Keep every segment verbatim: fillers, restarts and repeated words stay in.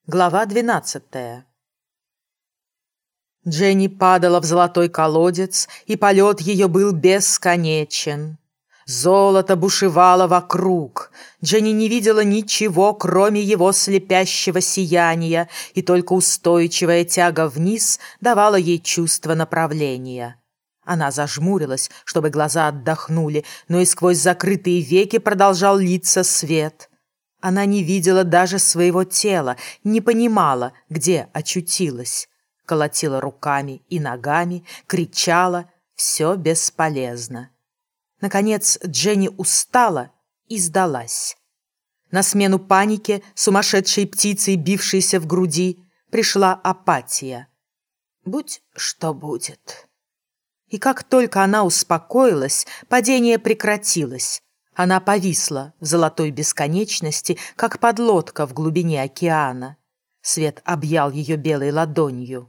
Глава двенадцатая. Дженни падала в золотой колодец, и полет ее был бесконечен. Золото бушевало вокруг. Дженни не видела ничего, кроме его слепящего сияния, и только устойчивая тяга вниз давала ей чувство направления. Она зажмурилась, чтобы глаза отдохнули, но и сквозь закрытые веки продолжал литься свет. Она не видела даже своего тела, не понимала, где очутилась. Колотила руками и ногами, кричала. Все бесполезно. Наконец Дженни устала и сдалась. На смену панике, сумасшедшей птицей, бившейся в груди, пришла апатия. Будь что будет. И как только она успокоилась, падение прекратилось. Она повисла в золотой бесконечности, как подлодка в глубине океана. Свет объял ее белой ладонью.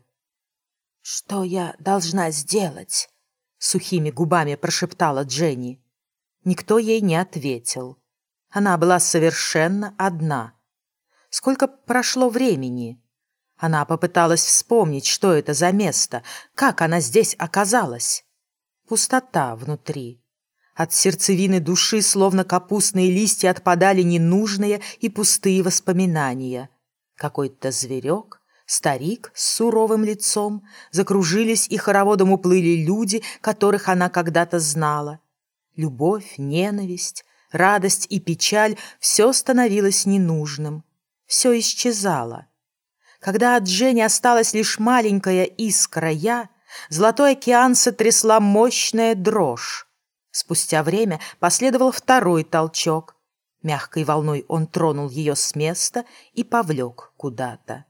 «Что я должна сделать?» — сухими губами прошептала Дженни. Никто ей не ответил. Она была совершенно одна. Сколько прошло времени? Она попыталась вспомнить, что это за место, как она здесь оказалась. Пустота внутри. От сердцевины души, словно капустные листья, отпадали ненужные и пустые воспоминания. Какой-то зверек, старик с суровым лицом, закружились и хороводом уплыли люди, которых она когда-то знала. Любовь, ненависть, радость и печаль — все становилось ненужным. Все исчезало. Когда от Дженни осталась лишь маленькая искра «я», золотой океан сотрясла мощная дрожь. Спустя время последовал второй толчок. Мягкой волной он тронул ее с места и повлек куда-то.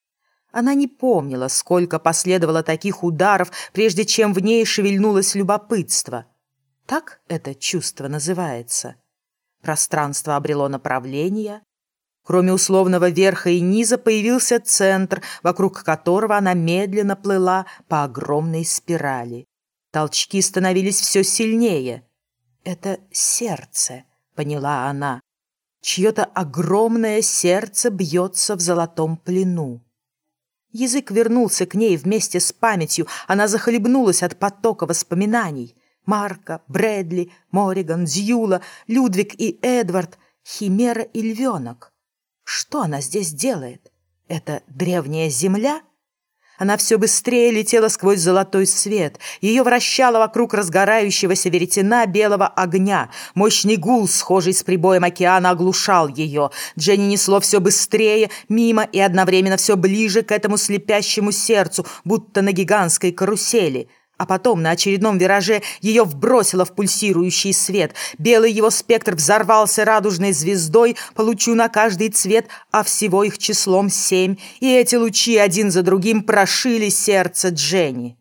Она не помнила, сколько последовало таких ударов, прежде чем в ней шевельнулось любопытство. Так это чувство называется. Пространство обрело направление. Кроме условного верха и низа появился центр, вокруг которого она медленно плыла по огромной спирали. Толчки становились все сильнее. «Это сердце», — поняла она. Чье-то огромное сердце бьется в золотом плену. Язык вернулся к ней вместе с памятью. Она захлебнулась от потока воспоминаний. Марка, Брэдли, Морриган, Дьюла, Людвиг и Эдвард, Химера и Львенок. Что она здесь делает? Это древняя земля? Она все быстрее летела сквозь золотой свет. Ее вращало вокруг разгорающегося веретена белого огня. Мощный гул, схожий с прибоем океана, оглушал ее. Дженни несло все быстрее, мимо и одновременно все ближе к этому слепящему сердцу, будто на гигантской карусели. А потом на очередном вираже ее вбросило в пульсирующий свет. Белый его спектр взорвался радужной звездой по лучу на каждый цвет, а всего их числом семь. И эти лучи один за другим прошили сердце Дженни.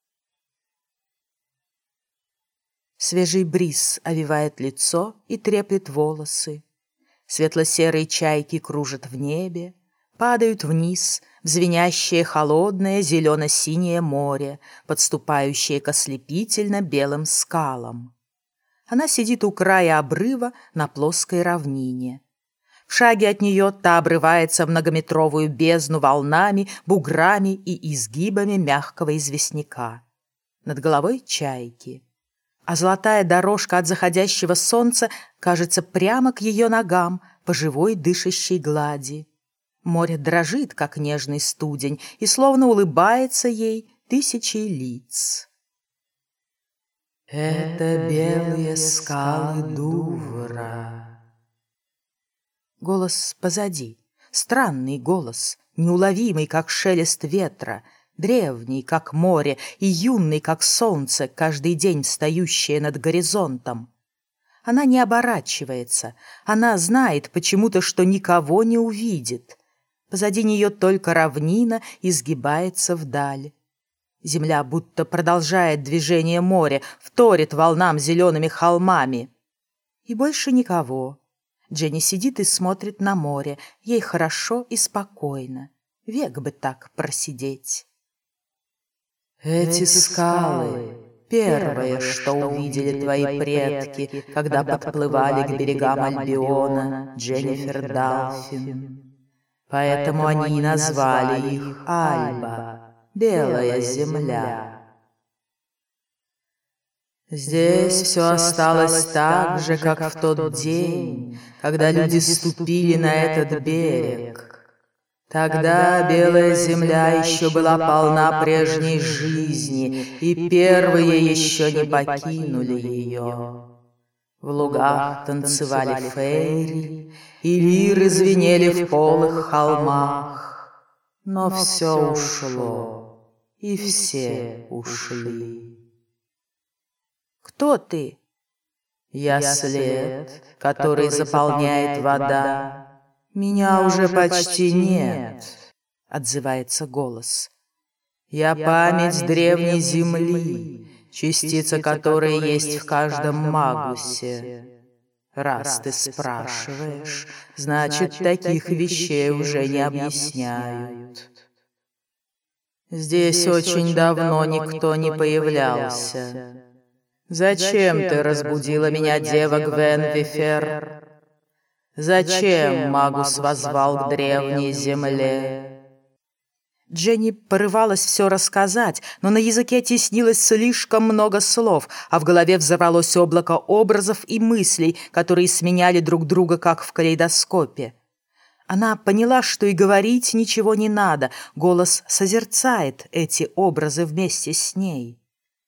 Свежий бриз овивает лицо и треплет волосы. Светло-серые чайки кружат в небе, падают вниз в звенящее холодное зелено-синее море, подступающее к ослепительно белым скалам. Она сидит у края обрыва на плоской равнине. В шаге от нее та обрывается в многометровую бездну волнами, буграми и изгибами мягкого известняка. Над головой чайки. А золотая дорожка от заходящего солнца кажется прямо к ее ногам по живой дышащей глади. Море дрожит, как нежный студень, и словно улыбается ей тысячей лиц. «Это белые скалы Дувра». Голос позади. Странный голос, неуловимый, как шелест ветра, древний, как море, и юный, как солнце, каждый день встающее над горизонтом. Она не оборачивается. Она знает почему-то, что никого не увидит. Позади нее только равнина изгибается вдаль. Земля будто продолжает движение моря, вторит волнам зелеными холмами. И больше никого. Дженни сидит и смотрит на море. Ей хорошо и спокойно. Век бы так просидеть. «Эти скалы — первое, что увидели твои предки, когда подплывали к берегам Альбиона, Дженнифер Далфин. Поэтому они и назвали их Альба, Белая земля. Здесь все осталось так же, как в тот день, когда люди ступили на этот берег. Тогда белая земля еще была полна прежней жизни, и первые еще не покинули ее. В лугах танцевали фейри, и лиры звенели в полых холмах. Но все ушло, и все ушли. Кто ты? Я след, который заполняет вода. Меня уже почти нет, отзывается голос. Я память древней земли, частица которой есть в каждом магусе. Раз ты спрашиваешь, значит, таких вещей уже не объясняют. Здесь очень давно никто не появлялся. Зачем ты разбудила меня, дева Гвенвифер? Зачем Магус воззвал к древней земле? Дженни порывалась все рассказать, но на языке теснилось слишком много слов, а в голове взорвалось облако образов и мыслей, которые сменяли друг друга, как в калейдоскопе. Она поняла, что и говорить ничего не надо, голос созерцает эти образы вместе с ней.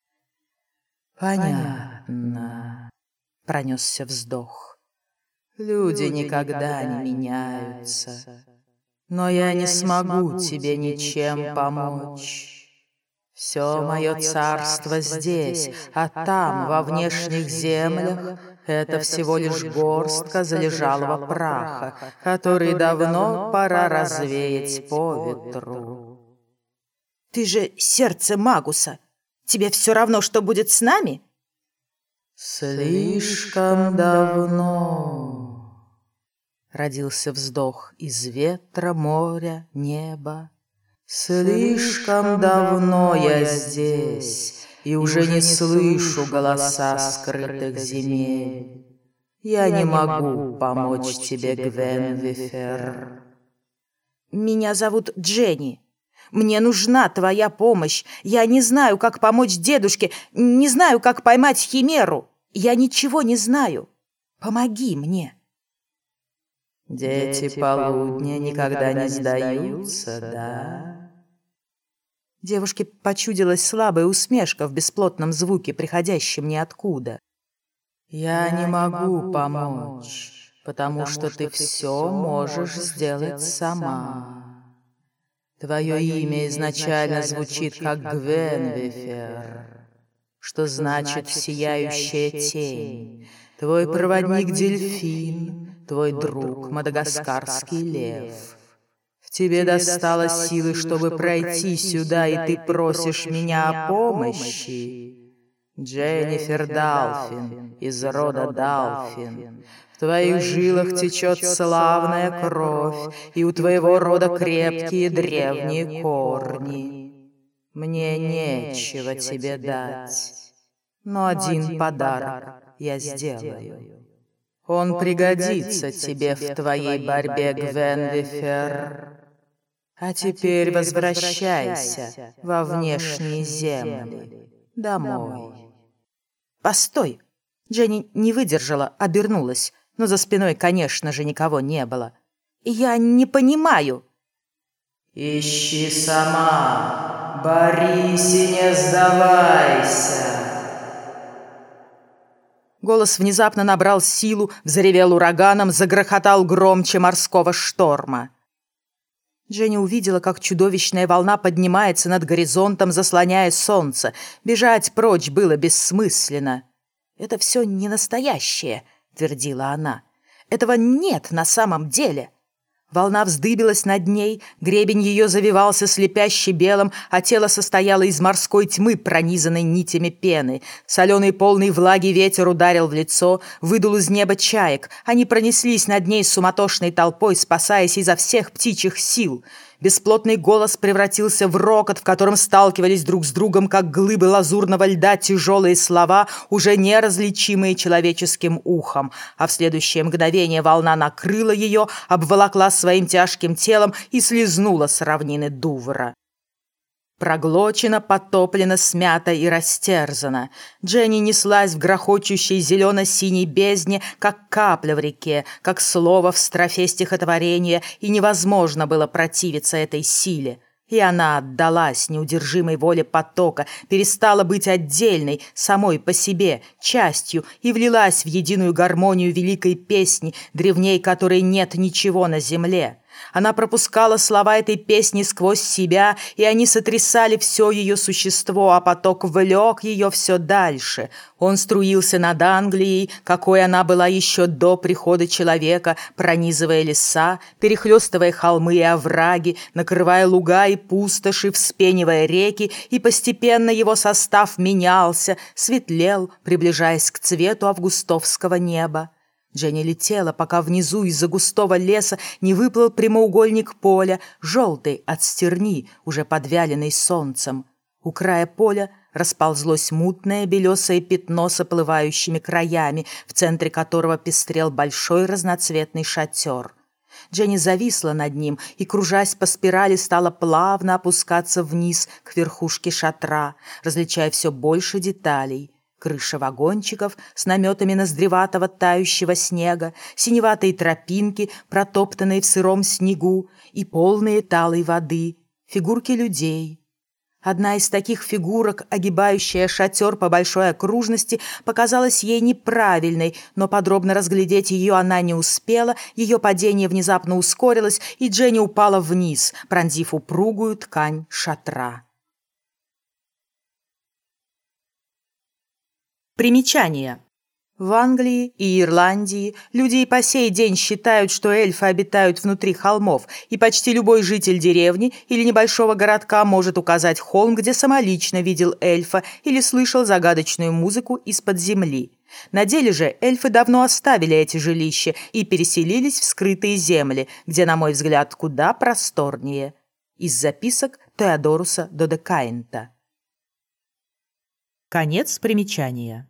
«Понятно», — пронесся вздох. «Люди никогда не меняются, но я не смогу тебе ничем помочь. Все мое царство здесь, а там, во внешних землях, это всего лишь горстка залежалого праха, который давно пора развеять по ветру». «Ты же сердце Магуса. Тебе все равно, что будет с нами?» «Слишком давно», — родился вздох из ветра, моря, неба. «Слишком давно я здесь, и уже не слышу голоса скрытых земель. Я не могу помочь тебе, Гвенвифер». «Меня зовут Дженни. Мне нужна твоя помощь. Я не знаю, как помочь дедушке, не знаю, как поймать химеру. Я ничего не знаю. Помоги мне». «Дети полудня никогда не сдаются, да?» Девушке почудилась слабая усмешка в бесплотном звуке, приходящем ниоткуда. «Я не могу помочь, потому что ты все можешь сделать сама. Твое имя изначально звучит как Гвенвифер, что значит «сияющая тень». Твой проводник Дельфин, твой друг Мадагаскарский лев. В тебе досталось силы, чтобы пройти сюда, и ты просишь меня о помощи. Дженнифер Далфин из рода Далфин. В твоих жилах течет славная кровь, и у твоего рода крепкие древние корни. Мне нечего тебе дать, но один подарок я сделаю. Он пригодится тебе в твоей борьбе, Гвенвифер. А теперь возвращайся во внешние земли, домой». «Постой!» Дженни не выдержала, обернулась, но за спиной, конечно же, никого не было. «Я не понимаю». «Ищи сама, борись и не сдавайся». Голос внезапно набрал силу, взревел ураганом, загрохотал громче морского шторма. Дженни увидела, как чудовищная волна поднимается над горизонтом, заслоняя солнце. Бежать прочь было бессмысленно. «Это все не настоящее», — твердила она. «Этого нет на самом деле». Волна вздыбилась над ней, гребень ее завивался слепяще белым, а тело состояло из морской тьмы, пронизанной нитями пены. Соленый полный влаги ветер ударил в лицо, выдул из неба чаек. Они пронеслись над ней суматошной толпой, спасаясь изо всех птичьих сил. Бесплотный голос превратился в рокот, в котором сталкивались друг с другом, как глыбы лазурного льда, тяжелые слова, уже неразличимые человеческим ухом. А в следующее мгновение волна накрыла ее, обволокла своим тяжким телом и слезнула с равнины Дувра. Проглочена, потоплена, смята и растерзана. Дженни неслась в грохочущей зелено-синей бездне, как капля в реке, как слово в строфе стихотворения, и невозможно было противиться этой силе. И она отдалась неудержимой воле потока, перестала быть отдельной, самой по себе, частью, и влилась в единую гармонию великой песни, древней которой нет ничего на земле. Она пропускала слова этой песни сквозь себя, и они сотрясали все ее существо, а поток влек ее все дальше. Он струился над Англией, какой она была еще до прихода человека, пронизывая леса, перехлестывая холмы и овраги, накрывая луга и пустоши, вспенивая реки, и постепенно его состав менялся, светлел, приближаясь к цвету августовского неба. Дженни летела, пока внизу из-за густого леса не выплыл прямоугольник поля, желтый от стерни, уже подвяленный солнцем. У края поля расползлось мутное белесое пятно с оплывающими краями, в центре которого пестрел большой разноцветный шатер. Дженни зависла над ним и, кружась по спирали, стала плавно опускаться вниз к верхушке шатра, различая все больше деталей. Крыши вагончиков с наметами ноздреватого тающего снега, синеватые тропинки, протоптанные в сыром снегу, и полные талой воды, фигурки людей. Одна из таких фигурок, огибающая шатер по большой окружности, показалась ей неправильной, но подробно разглядеть ее она не успела, ее падение внезапно ускорилось, и Дженни упала вниз, пронзив упругую ткань шатра. Примечание. В Англии и Ирландии люди и по сей день считают, что эльфы обитают внутри холмов, и почти любой житель деревни или небольшого городка может указать холм, где самолично видел эльфа или слышал загадочную музыку из-под земли. На деле же эльфы давно оставили эти жилища и переселились в скрытые земли, где, на мой взгляд, куда просторнее. Из записок Теодоруса Додекаинта. Конец примечания.